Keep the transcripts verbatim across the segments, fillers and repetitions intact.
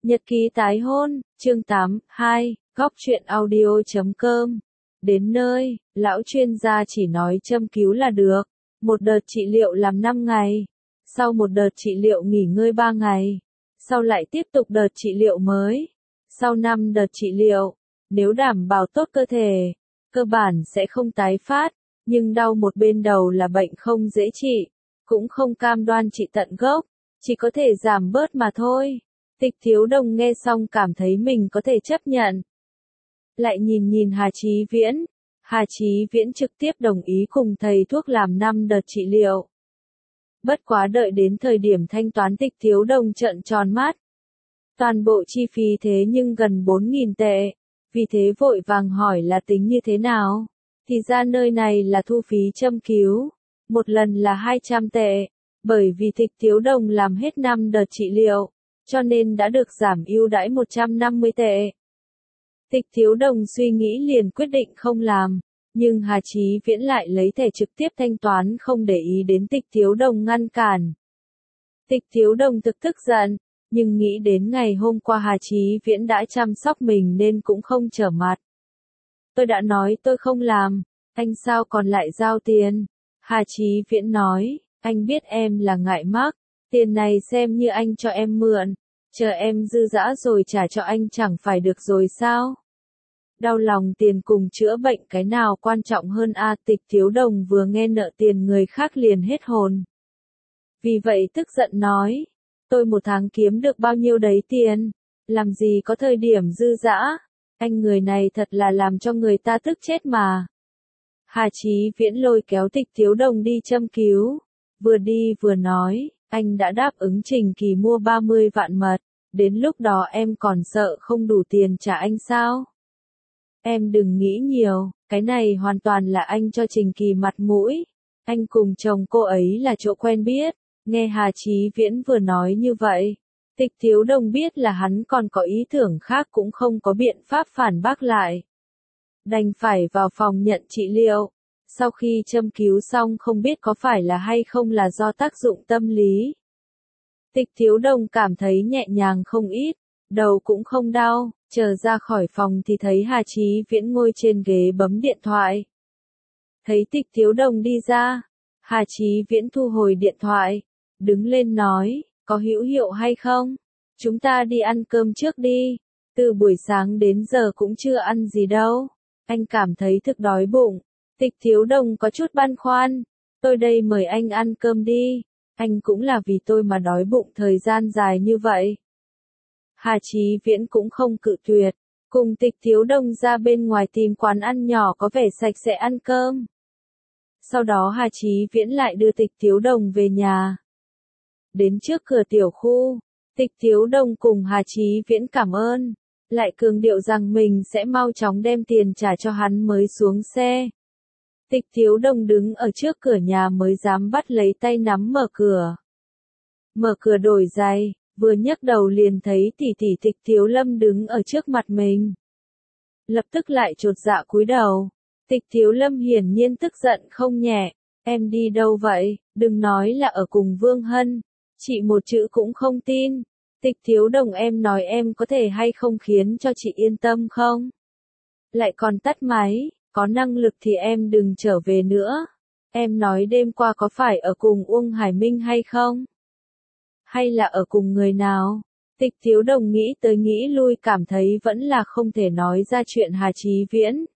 Nhật ký tái hôn, chương tám, hai, góc truyện audio chấm com. Đến nơi, lão chuyên gia chỉ nói châm cứu là được. Một đợt trị liệu làm năm ngày. Sau một đợt trị liệu nghỉ ngơi ba ngày. Sau lại tiếp tục đợt trị liệu mới. Sau năm đợt trị liệu, nếu đảm bảo tốt cơ thể, cơ bản sẽ không tái phát. Nhưng đau một bên đầu là bệnh không dễ trị. Cũng không cam đoan trị tận gốc. Chỉ có thể giảm bớt mà thôi. Tịch Thiếu Đồng nghe xong cảm thấy mình có thể chấp nhận. Lại nhìn nhìn Hà Chí Viễn. Hà Chí Viễn trực tiếp đồng ý cùng thầy thuốc làm năm đợt trị liệu. Bất quá đợi đến thời điểm thanh toán Tịch Thiếu Đồng trợn tròn mắt. Toàn bộ chi phí thế nhưng gần bốn nghìn tệ. Vì thế vội vàng hỏi là tính như thế nào. Thì ra nơi này là thu phí châm cứu. Một lần là hai trăm tệ. Bởi vì Tịch Thiếu Đồng làm hết năm đợt trị liệu. Cho nên đã được giảm ưu đãi một trăm năm mươi tệ. Tịch Thiếu Đồng suy nghĩ liền quyết định không làm, nhưng Hà Chí Viễn lại lấy thẻ trực tiếp thanh toán không để ý đến Tịch Thiếu Đồng ngăn cản. Tịch Thiếu Đồng thực tức giận, nhưng nghĩ đến ngày hôm qua Hà Chí Viễn đã chăm sóc mình nên cũng không trở mặt. Tôi đã nói tôi không làm, anh sao còn lại giao tiền? Hà Chí Viễn nói, anh biết em là ngại mắc. Tiền này xem như anh cho em mượn, chờ em dư dã rồi trả cho anh chẳng phải được rồi sao? Đau lòng tiền cùng chữa bệnh cái nào quan trọng hơn a? À, Tịch Thiếu Đồng vừa nghe nợ tiền người khác liền hết hồn. Vì vậy tức giận nói, tôi một tháng kiếm được bao nhiêu đấy tiền, làm gì có thời điểm dư dã, anh người này thật là làm cho người ta tức chết mà. Hà Chí Viễn lôi kéo Tịch Thiếu Đồng đi châm cứu, vừa đi vừa nói. Anh đã đáp ứng Trình Kỳ mua ba mươi vạn mật, đến lúc đó em còn sợ không đủ tiền trả anh sao? Em đừng nghĩ nhiều, cái này hoàn toàn là anh cho Trình Kỳ mặt mũi. Anh cùng chồng cô ấy là chỗ quen biết. Nghe Hà Chí Viễn vừa nói như vậy, Tịch Thiếu Đồng biết là hắn còn có ý tưởng khác cũng không có biện pháp phản bác lại. Đành phải vào phòng nhận trị liệu. Sau khi châm cứu xong không biết có phải là hay không là do tác dụng tâm lý. Tịch Thiếu Đồng cảm thấy nhẹ nhàng không ít, đầu cũng không đau, chờ ra khỏi phòng thì thấy Hà Chí Viễn ngồi trên ghế bấm điện thoại. Thấy Tịch Thiếu Đồng đi ra, Hà Chí Viễn thu hồi điện thoại, đứng lên nói, có hữu hiệu hay không? Chúng ta đi ăn cơm trước đi, từ buổi sáng đến giờ cũng chưa ăn gì đâu, anh cảm thấy thực đói bụng. Tịch Thiếu Đồng có chút băn khoăn, tôi đây mời anh ăn cơm đi, anh cũng là vì tôi mà đói bụng thời gian dài như vậy. Hà Chí Viễn cũng không cự tuyệt, cùng Tịch Thiếu Đồng ra bên ngoài tìm quán ăn nhỏ có vẻ sạch sẽ ăn cơm. Sau đó Hà Chí Viễn lại đưa Tịch Thiếu Đồng về nhà. Đến trước cửa tiểu khu, Tịch Thiếu Đồng cùng Hà Chí Viễn cảm ơn, lại cường điệu rằng mình sẽ mau chóng đem tiền trả cho hắn mới xuống xe. Tịch Thiếu Đồng đứng ở trước cửa nhà mới dám bắt lấy tay nắm mở cửa. Mở cửa đổi giày, vừa nhấc đầu liền thấy tỷ tỷ Tịch Thiếu Lâm đứng ở trước mặt mình. Lập tức lại chột dạ cúi đầu. Tịch Thiếu Lâm hiển nhiên tức giận không nhẹ. Em đi đâu vậy? Đừng nói là ở cùng Vương Hân. Chị một chữ cũng không tin. Tịch Thiếu Đồng em nói em có thể hay không khiến cho chị yên tâm không? Lại còn tắt máy. Có năng lực thì em đừng trở về nữa. Em nói đêm qua có phải ở cùng Uông Hải Minh hay không? Hay là ở cùng người nào? Tịch Thiếu Đồng nghĩ tới nghĩ lui cảm thấy vẫn là không thể nói ra chuyện Hà Chí Viễn.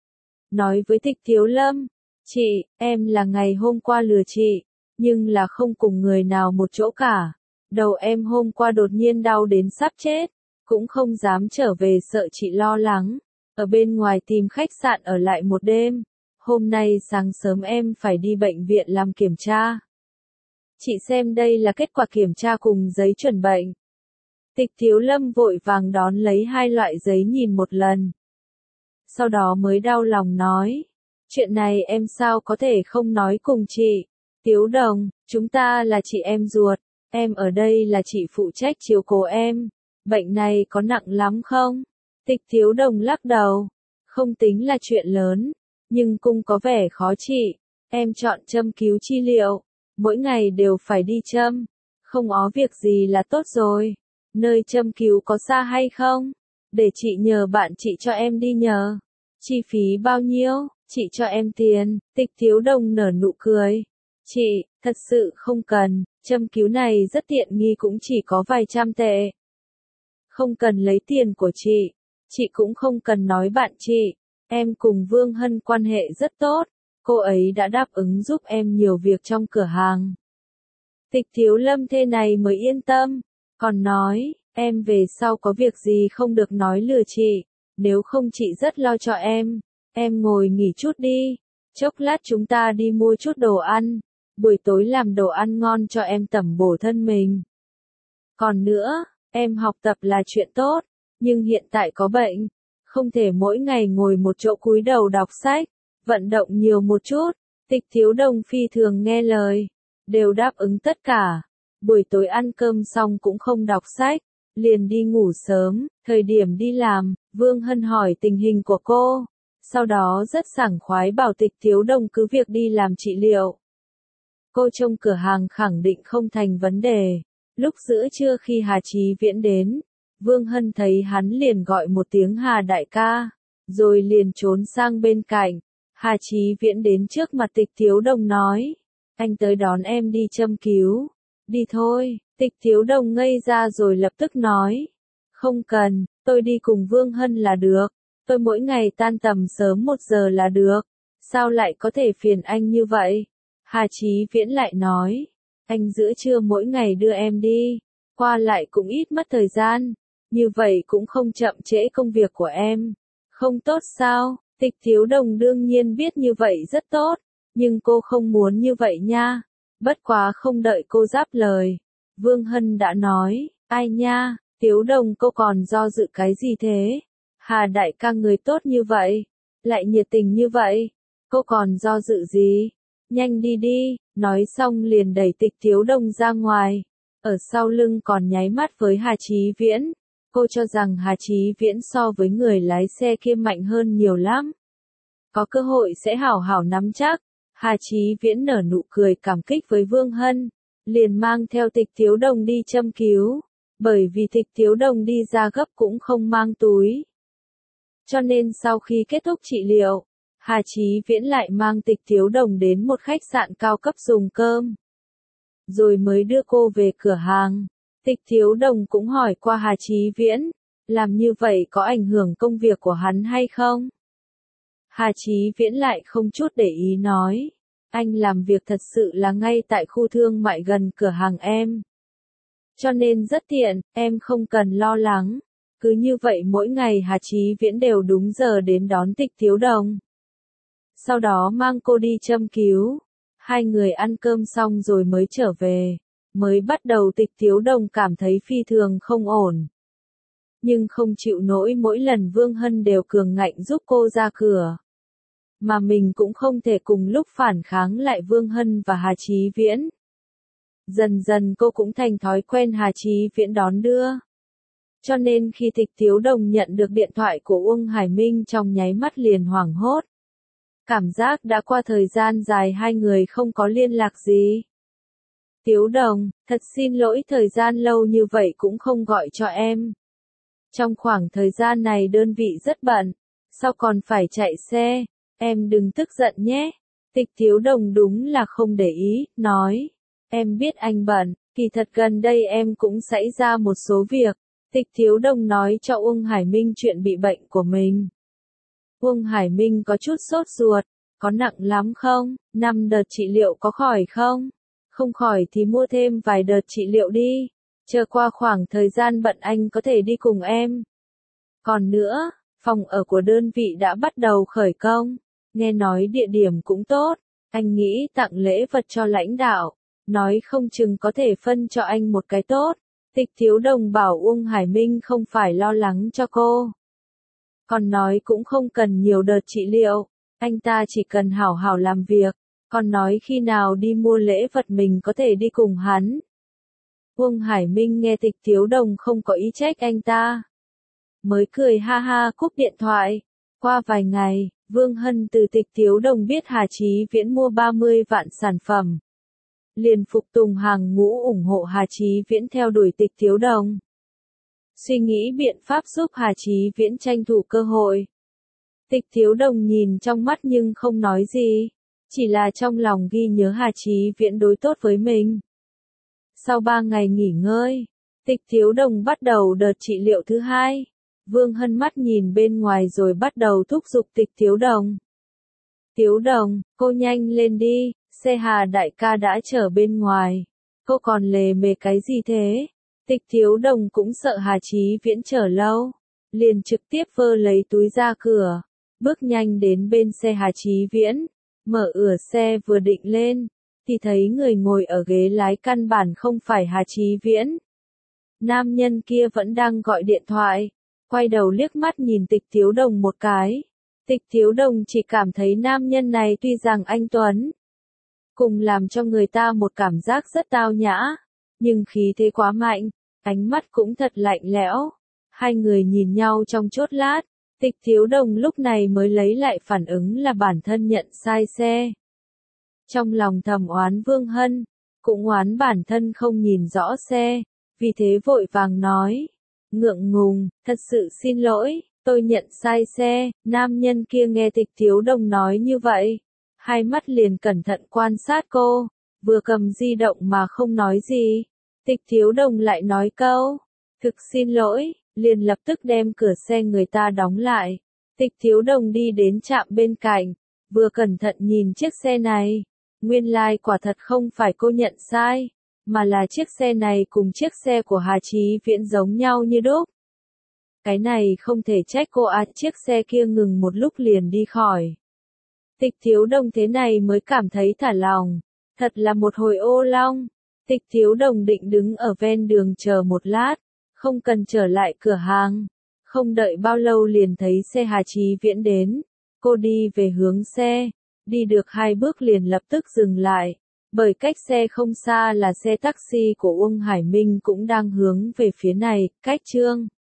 Nói với Tịch Thiếu Lâm, chị, em là ngày hôm qua lừa chị, nhưng là không cùng người nào một chỗ cả. Đầu em hôm qua đột nhiên đau đến sắp chết, cũng không dám trở về sợ chị lo lắng. Ở bên ngoài tìm khách sạn ở lại một đêm. Hôm nay sáng sớm em phải đi bệnh viện làm kiểm tra. Chị xem đây là kết quả kiểm tra cùng giấy chuẩn bệnh. Tịch Thiếu Lâm vội vàng đón lấy hai loại giấy nhìn một lần. Sau đó mới đau lòng nói. Chuyện này em sao có thể không nói cùng chị. Thiếu Đồng, chúng ta là chị em ruột. Em ở đây là chị phụ trách chiếu cố em. Bệnh này có nặng lắm không? Tịch Thiếu Đồng lắc đầu, không tính là chuyện lớn, nhưng cũng có vẻ khó trị. Em chọn châm cứu chi liệu, mỗi ngày đều phải đi châm, không ó việc gì là tốt rồi. Nơi châm cứu có xa hay không? Để chị nhờ bạn chị cho em đi nhờ. Chi phí bao nhiêu? Chị cho em tiền. Tịch Thiếu Đồng nở nụ cười. Chị, thật sự không cần, châm cứu này rất tiện nghi cũng chỉ có vài trăm tệ. Không cần lấy tiền của chị. Chị cũng không cần nói bạn chị. Em cùng Vương Hân quan hệ rất tốt. Cô ấy đã đáp ứng giúp em nhiều việc trong cửa hàng. Tịch Thiếu Lâm thế này mới yên tâm. Còn nói, em về sau có việc gì không được nói lừa chị. Nếu không chị rất lo cho em. Em ngồi nghỉ chút đi. Chốc lát chúng ta đi mua chút đồ ăn. Buổi tối làm đồ ăn ngon cho em tẩm bổ thân mình. Còn nữa, em học tập là chuyện tốt. Nhưng hiện tại có bệnh. Không thể mỗi ngày ngồi một chỗ cúi đầu đọc sách. Vận động nhiều một chút. Tịch Thiếu Đồng phi thường nghe lời. Đều đáp ứng tất cả. Buổi tối ăn cơm xong cũng không đọc sách. Liền đi ngủ sớm. Thời điểm đi làm, Vương Hân hỏi tình hình của cô. Sau đó rất sảng khoái bảo Tịch Thiếu Đồng cứ việc đi làm trị liệu. Cô trông cửa hàng khẳng định không thành vấn đề. Lúc giữa trưa khi Hà Chí Viễn đến, Vương Hân thấy hắn liền gọi một tiếng Hà đại ca, rồi liền trốn sang bên cạnh. Hà Chí Viễn đến trước mặt Tịch Thiếu Đồng nói, anh tới đón em đi châm cứu. Đi thôi. Tịch Thiếu Đồng ngây ra rồi lập tức nói, không cần, tôi đi cùng Vương Hân là được. Tôi mỗi ngày tan tầm sớm một giờ là được. Sao lại có thể phiền anh như vậy? Hà Chí Viễn lại nói, anh giữa trưa mỗi ngày đưa em đi, qua lại cũng ít mất thời gian, như vậy cũng không chậm trễ công việc của em. Không tốt sao? Tịch Thiếu Đồng đương nhiên biết như vậy rất tốt, nhưng cô không muốn như vậy nha. Bất quá không đợi cô đáp lời, Vương Hân đã nói, ai nha, Thiếu Đồng cô còn do dự cái gì thế? Hà đại ca người tốt như vậy, lại nhiệt tình như vậy, cô còn do dự gì? Nhanh đi đi, nói xong liền đẩy Tịch Thiếu Đồng ra ngoài. Ở sau lưng còn nháy mắt với Hà Chí Viễn. Cô cho rằng Hà Chí Viễn so với người lái xe kia mạnh hơn nhiều lắm. Có cơ hội sẽ hảo hảo nắm chắc. Hà Chí Viễn nở nụ cười cảm kích với Vương Hân. Liền mang theo Tịch Thiếu Đồng đi châm cứu. Bởi vì Tịch Thiếu Đồng đi ra gấp cũng không mang túi. Cho nên sau khi kết thúc trị liệu, Hà Chí Viễn lại mang Tịch Thiếu Đồng đến một khách sạn cao cấp dùng cơm. Rồi mới đưa cô về cửa hàng. Tịch Thiếu Đồng cũng hỏi qua Hà Chí Viễn, làm như vậy có ảnh hưởng công việc của hắn hay không? Hà Chí Viễn lại không chút để ý nói, anh làm việc thật sự là ngay tại khu thương mại gần cửa hàng em. Cho nên rất tiện, em không cần lo lắng. Cứ như vậy mỗi ngày Hà Chí Viễn đều đúng giờ đến đón Tịch Thiếu Đồng. Sau đó mang cô đi châm cứu. Hai người ăn cơm xong rồi mới trở về. Mới bắt đầu Tịch Thiếu Đồng cảm thấy phi thường không ổn. Nhưng không chịu nổi mỗi lần Vương Hân đều cường ngạnh giúp cô ra cửa. Mà mình cũng không thể cùng lúc phản kháng lại Vương Hân và Hà Chí Viễn. Dần dần cô cũng thành thói quen Hà Chí Viễn đón đưa. Cho nên khi Tịch Thiếu Đồng nhận được điện thoại của Uông Hải Minh trong nháy mắt liền hoảng hốt. Cảm giác đã qua thời gian dài hai người không có liên lạc gì. Thiếu Đồng, thật xin lỗi thời gian lâu như vậy cũng không gọi cho em. Trong khoảng thời gian này đơn vị rất bận, sao còn phải chạy xe, em đừng tức giận nhé. Tịch Thiếu Đồng đúng là không để ý, nói, em biết anh bận, kỳ thật gần đây em cũng xảy ra một số việc. Tịch Thiếu Đồng nói cho Uông Hải Minh chuyện bị bệnh của mình. Uông Hải Minh có chút sốt ruột, có nặng lắm không, năm đợt trị liệu có khỏi không? Không khỏi thì mua thêm vài đợt trị liệu đi, chờ qua khoảng thời gian bận anh có thể đi cùng em. Còn nữa, phòng ở của đơn vị đã bắt đầu khởi công, nghe nói địa điểm cũng tốt, anh nghĩ tặng lễ vật cho lãnh đạo, nói không chừng có thể phân cho anh một cái tốt. Tịch Thiếu Đồng bảo Uông Hải Minh không phải lo lắng cho cô. Còn nói cũng không cần nhiều đợt trị liệu, anh ta chỉ cần hảo hảo làm việc, còn nói khi nào đi mua lễ vật mình có thể đi cùng hắn. Uông Hải Minh nghe Tịch Thiếu Đồng không có ý trách anh ta. Mới cười ha ha cúp điện thoại. Qua vài ngày, Vương Hân từ Tịch Thiếu Đồng biết Hà Chí Viễn mua ba mươi vạn sản phẩm. Liền phục tùng hàng ngũ ủng hộ Hà Chí Viễn theo đuổi Tịch Thiếu Đồng. suy nghĩ biện pháp giúp Hà Chí Viễn tranh thủ cơ hội. Tịch Thiếu Đồng nhìn trong mắt nhưng không nói gì, chỉ là trong lòng ghi nhớ Hà Chí Viễn đối tốt với mình. Sau ba ngày nghỉ ngơi, Tịch Thiếu Đồng bắt đầu đợt trị liệu thứ hai. Vương Hân mắt nhìn bên ngoài rồi bắt đầu thúc giục Tịch Thiếu Đồng. Thiếu Đồng, cô nhanh lên đi, xe Hà đại ca đã chờ bên ngoài. Cô còn lề mề cái gì thế? Tịch Thiếu Đồng cũng sợ Hà Chí Viễn chờ lâu, liền trực tiếp vơ lấy túi ra cửa, bước nhanh đến bên xe Hà Chí Viễn, mở cửa xe vừa định lên, thì thấy người ngồi ở ghế lái căn bản không phải Hà Chí Viễn. Nam nhân kia vẫn đang gọi điện thoại, quay đầu liếc mắt nhìn Tịch Thiếu Đồng một cái. Tịch Thiếu Đồng chỉ cảm thấy nam nhân này tuy rằng anh tuấn, cùng làm cho người ta một cảm giác rất tao nhã, nhưng khí thế quá mạnh, ánh mắt cũng thật lạnh lẽo. Hai người nhìn nhau trong chốc lát, Tịch Thiếu Đồng lúc này mới lấy lại phản ứng là bản thân nhận sai xe. Trong lòng thầm oán Vương Hân, cũng oán bản thân không nhìn rõ xe, vì thế vội vàng nói, ngượng ngùng, thật sự xin lỗi, tôi nhận sai xe. Nam nhân kia nghe Tịch Thiếu Đồng nói như vậy, hai mắt liền cẩn thận quan sát cô, vừa cầm di động mà không nói gì. Tịch Thiếu Đồng lại nói câu, thực xin lỗi, liền lập tức đem cửa xe người ta đóng lại. Tịch Thiếu Đồng đi đến trạm bên cạnh, vừa cẩn thận nhìn chiếc xe này, nguyên lai quả thật không phải cô nhận sai, mà là chiếc xe này cùng chiếc xe của Hà Chí Viễn giống nhau như đúc. Cái này không thể trách cô à, chiếc xe kia ngừng một lúc liền đi khỏi. Tịch Thiếu Đồng thế này mới cảm thấy thả lòng, thật là một hồi ô long. Tịch Thiếu Đồng định đứng ở ven đường chờ một lát, không cần trở lại cửa hàng. Không đợi bao lâu liền thấy xe Hà Chí Viễn đến, cô đi về hướng xe, đi được hai bước liền lập tức dừng lại, bởi cách xe không xa là xe taxi của Uông Hải Minh cũng đang hướng về phía này. Cách chương